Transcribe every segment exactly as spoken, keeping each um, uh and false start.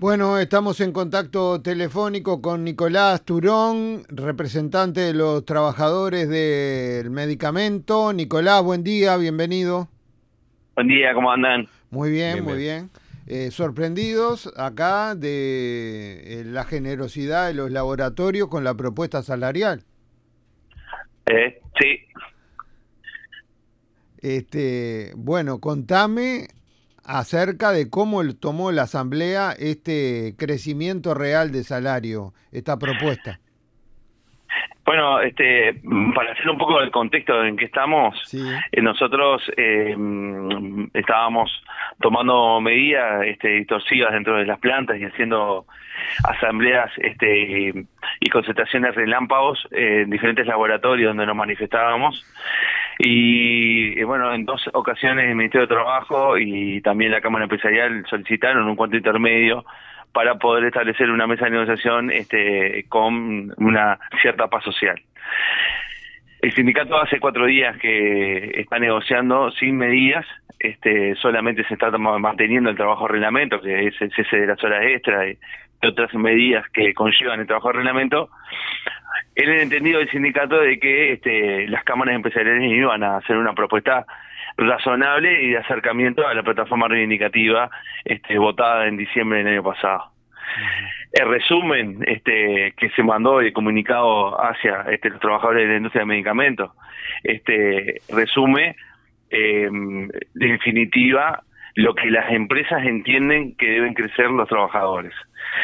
Bueno, estamos en contacto telefónico con Nicolás Turón, representante de los trabajadores del medicamento. Nicolás, buen día, bienvenido. Buen día, ¿cómo andan? Muy bien, Bien, muy bien. bien. Eh, sorprendidos acá de eh, la generosidad de los laboratorios con la propuesta salarial. Eh, sí, Este, bueno, contame acerca de cómo el- tomó la Asamblea este crecimiento real de salario, esta propuesta. bueno, este, mm, para hacer un poco el contexto en que estamos, Sí. eh, nosotros eh, mm, estábamos tomando medidas este, distorsivas dentro de las plantas y haciendo asambleas este, y concentraciones relámpagos eh, en diferentes laboratorios donde nos manifestábamos. Y eh, bueno, en dos ocasiones el Ministerio de Trabajo y también la Cámara Empresarial solicitaron un cuarto intermedio para poder establecer una mesa de negociación este, con una cierta paz social. El sindicato hace cuatro días que está negociando sin medidas, este, solamente se está manteniendo el trabajo de reglamento, que es el cese de las horas extras y otras medidas que conllevan el trabajo de reglamento, en el entendido del sindicato de que este, las cámaras empresariales iban a hacer una propuesta razonable y de acercamiento a la plataforma reivindicativa este, votada en diciembre del año pasado. Ujú. El resumen este, que se mandó el comunicado hacia este, los trabajadores de la industria de medicamentos este, resume eh, en definitiva lo que las empresas entienden que deben crecer los trabajadores.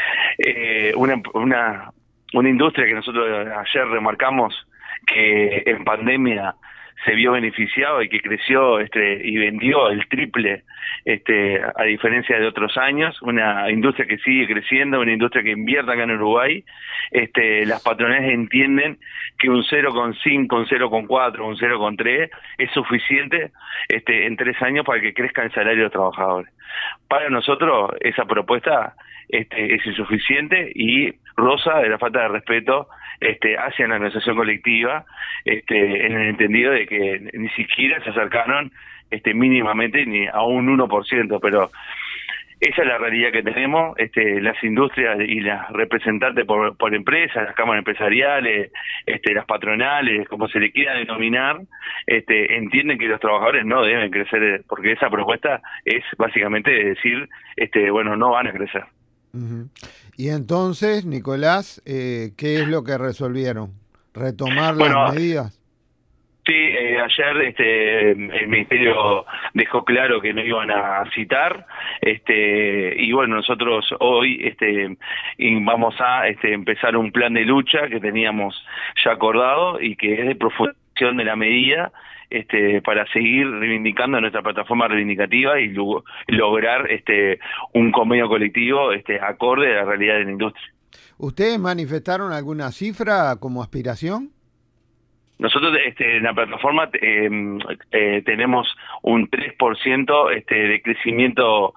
Eh, una, una, una industria que nosotros ayer remarcamos que en pandemia se vio beneficiado y que creció este y vendió el triple este a diferencia de otros años, una industria que sigue creciendo, una industria que invierte acá en Uruguay. Este las patronales entienden que un cero coma cinco, un cero coma cuatro, un cero coma tres es suficiente este en tres años para que crezca el salario de los trabajadores. Para nosotros esa propuesta este es insuficiente y roza de la falta de respeto este hacia la negociación colectiva, este en el entendido de que ni siquiera se acercaron este mínimamente ni a un uno por ciento, pero esa es la realidad que tenemos. Este las industrias y las representantes por, por empresas, las cámaras empresariales, este las patronales, como se le quiera denominar, este entienden que los trabajadores no deben crecer, porque esa propuesta es básicamente decir este bueno, no van a crecer. Ujú. Y entonces, Nicolás, eh, ¿qué es lo que resolvieron? ¿Retomar las Bueno, medidas? sí, eh, ayer este el ministerio dejó claro que no iban a citar, este y bueno, nosotros hoy este y vamos a este empezar un plan de lucha que teníamos ya acordado y que es de profundización de la medida este para seguir reivindicando nuestra plataforma reivindicativa y lo, lograr este un convenio colectivo este acorde a la realidad de la industria. ¿Ustedes manifestaron alguna cifra como aspiración? Nosotros este, en la plataforma eh, eh, tenemos un tres por ciento este, de crecimiento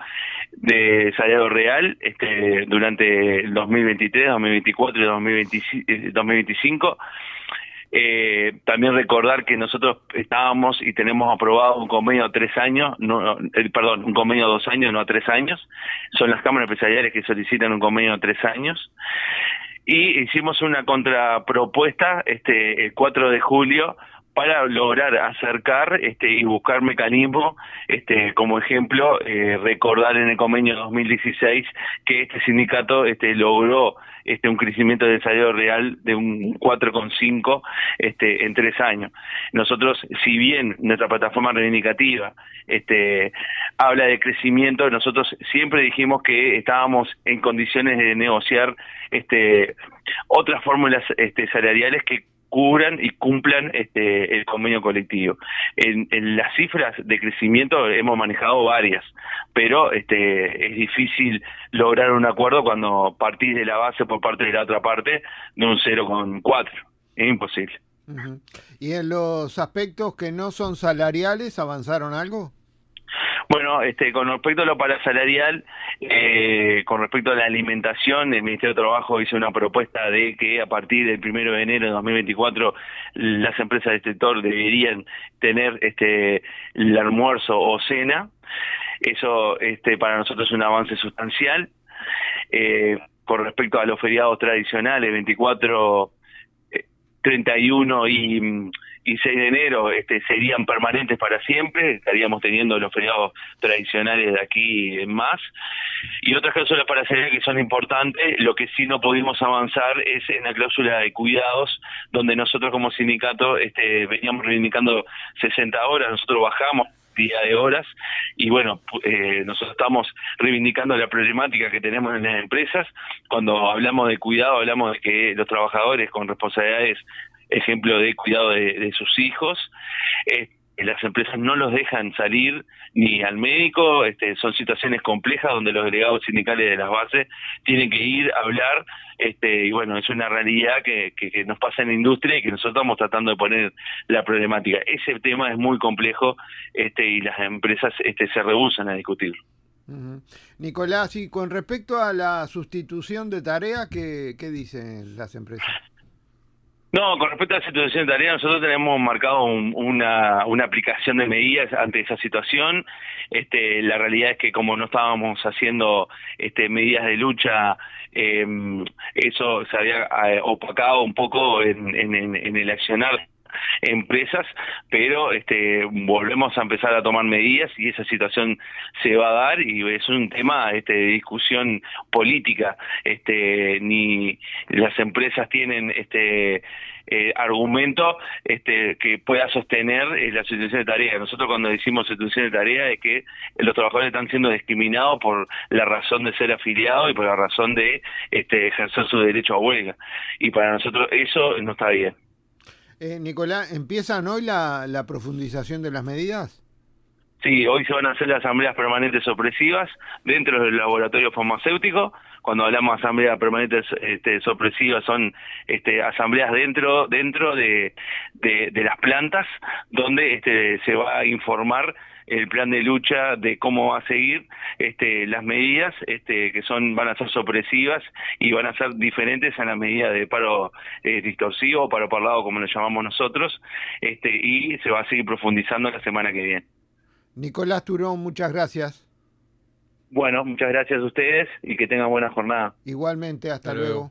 de salario real este, durante el dos mil veintitrés, dos mil veinticuatro y dos mil veinticinco. Eh, también recordar que nosotros estábamos y tenemos aprobado un convenio a tres años, no, eh, perdón, un convenio a dos años, no a tres años. Son las cámaras empresariales que solicitan un convenio a tres años. Y hicimos una contrapropuesta este el cuatro de julio para lograr acercar este y buscar mecanismos, este como ejemplo, eh, recordar en el convenio dos mil dieciséis que este sindicato este logró este un crecimiento del salario real de un cuatro coma cinco este en tres años. Nosotros, si bien nuestra plataforma reivindicativa este habla de crecimiento, nosotros siempre dijimos que estábamos en condiciones de negociar este otras fórmulas este salariales que cubran y cumplan este el convenio colectivo. En, en las cifras de crecimiento hemos manejado varias, pero este es difícil lograr un acuerdo cuando partís de la base por parte de la otra parte de un cero coma cuatro. Es imposible. Ujú. ¿Y en los aspectos que no son salariales avanzaron algo? Bueno, este, con respecto a lo parasalarial, eh, con respecto a la alimentación, el Ministerio de Trabajo hizo una propuesta de que a partir del primero de enero de dos mil veinticuatro las empresas del sector deberían tener este el almuerzo o cena. Eso este, para nosotros es un avance sustancial. eh, con respecto a los feriados tradicionales, veinticuatro, eh, treinta y uno y, y seis de enero, este, serían permanentes para siempre, estaríamos teniendo los feriados tradicionales de aquí en más, y otras cláusulas para salarial que son importantes. Lo que sí no pudimos avanzar es en la cláusula de cuidados, donde nosotros como sindicato este, veníamos reivindicando sesenta horas, nosotros bajamos día de horas, y bueno, eh, nosotros estamos reivindicando la problemática que tenemos en las empresas. Cuando hablamos de cuidado, hablamos de que los trabajadores con responsabilidades, ejemplo de cuidado de, de sus hijos, eh, las empresas no los dejan salir ni al médico. Este, son situaciones complejas donde los delegados sindicales de las bases tienen que ir a hablar, este, y bueno, es una realidad que, que, que nos pasa en la industria y que nosotros estamos tratando de poner la problemática. Ese tema es muy complejo, este, y las empresas este, se rehúsan a discutirlo. Uh-huh. Nicolás, y con respecto a la sustitución de tareas, ¿qué, qué dicen las empresas? No, con respecto a la situación de tarea, nosotros tenemos marcado un, una, una aplicación de medidas ante esa situación. Este, la realidad es que como no estábamos haciendo este, medidas de lucha, eh, eso se había eh, opacado un poco en, en, en el accionar empresas, pero este volvemos a empezar a tomar medidas y esa situación se va a dar, y es un tema este de discusión política. Este ni las empresas tienen este eh, argumento este que pueda sostener eh, la sustitución de tarea. Nosotros cuando decimos sustitución de tarea es que los trabajadores están siendo discriminados por la razón de ser afiliados y por la razón de este ejercer su derecho a huelga, y para nosotros eso no está bien. Eh, Nicolás, ¿empiezan hoy la, la profundización de las medidas? Sí, hoy se van a hacer las asambleas permanentes opresivas dentro del laboratorio farmacéutico. Cuando hablamos de asambleas permanentes este, opresivas, son este, asambleas dentro dentro de, de, de las plantas, donde este, se va a informar el plan de lucha de cómo va a seguir este, las medidas este, que son van a ser sopresivas y van a ser diferentes a la medida de paro eh, distorsivo o paro parlado, como lo llamamos nosotros, este, y se va a seguir profundizando la semana que viene. Nicolás Turón, muchas gracias. Bueno, muchas gracias a ustedes y que tengan buena jornada. Igualmente, hasta, hasta luego. luego.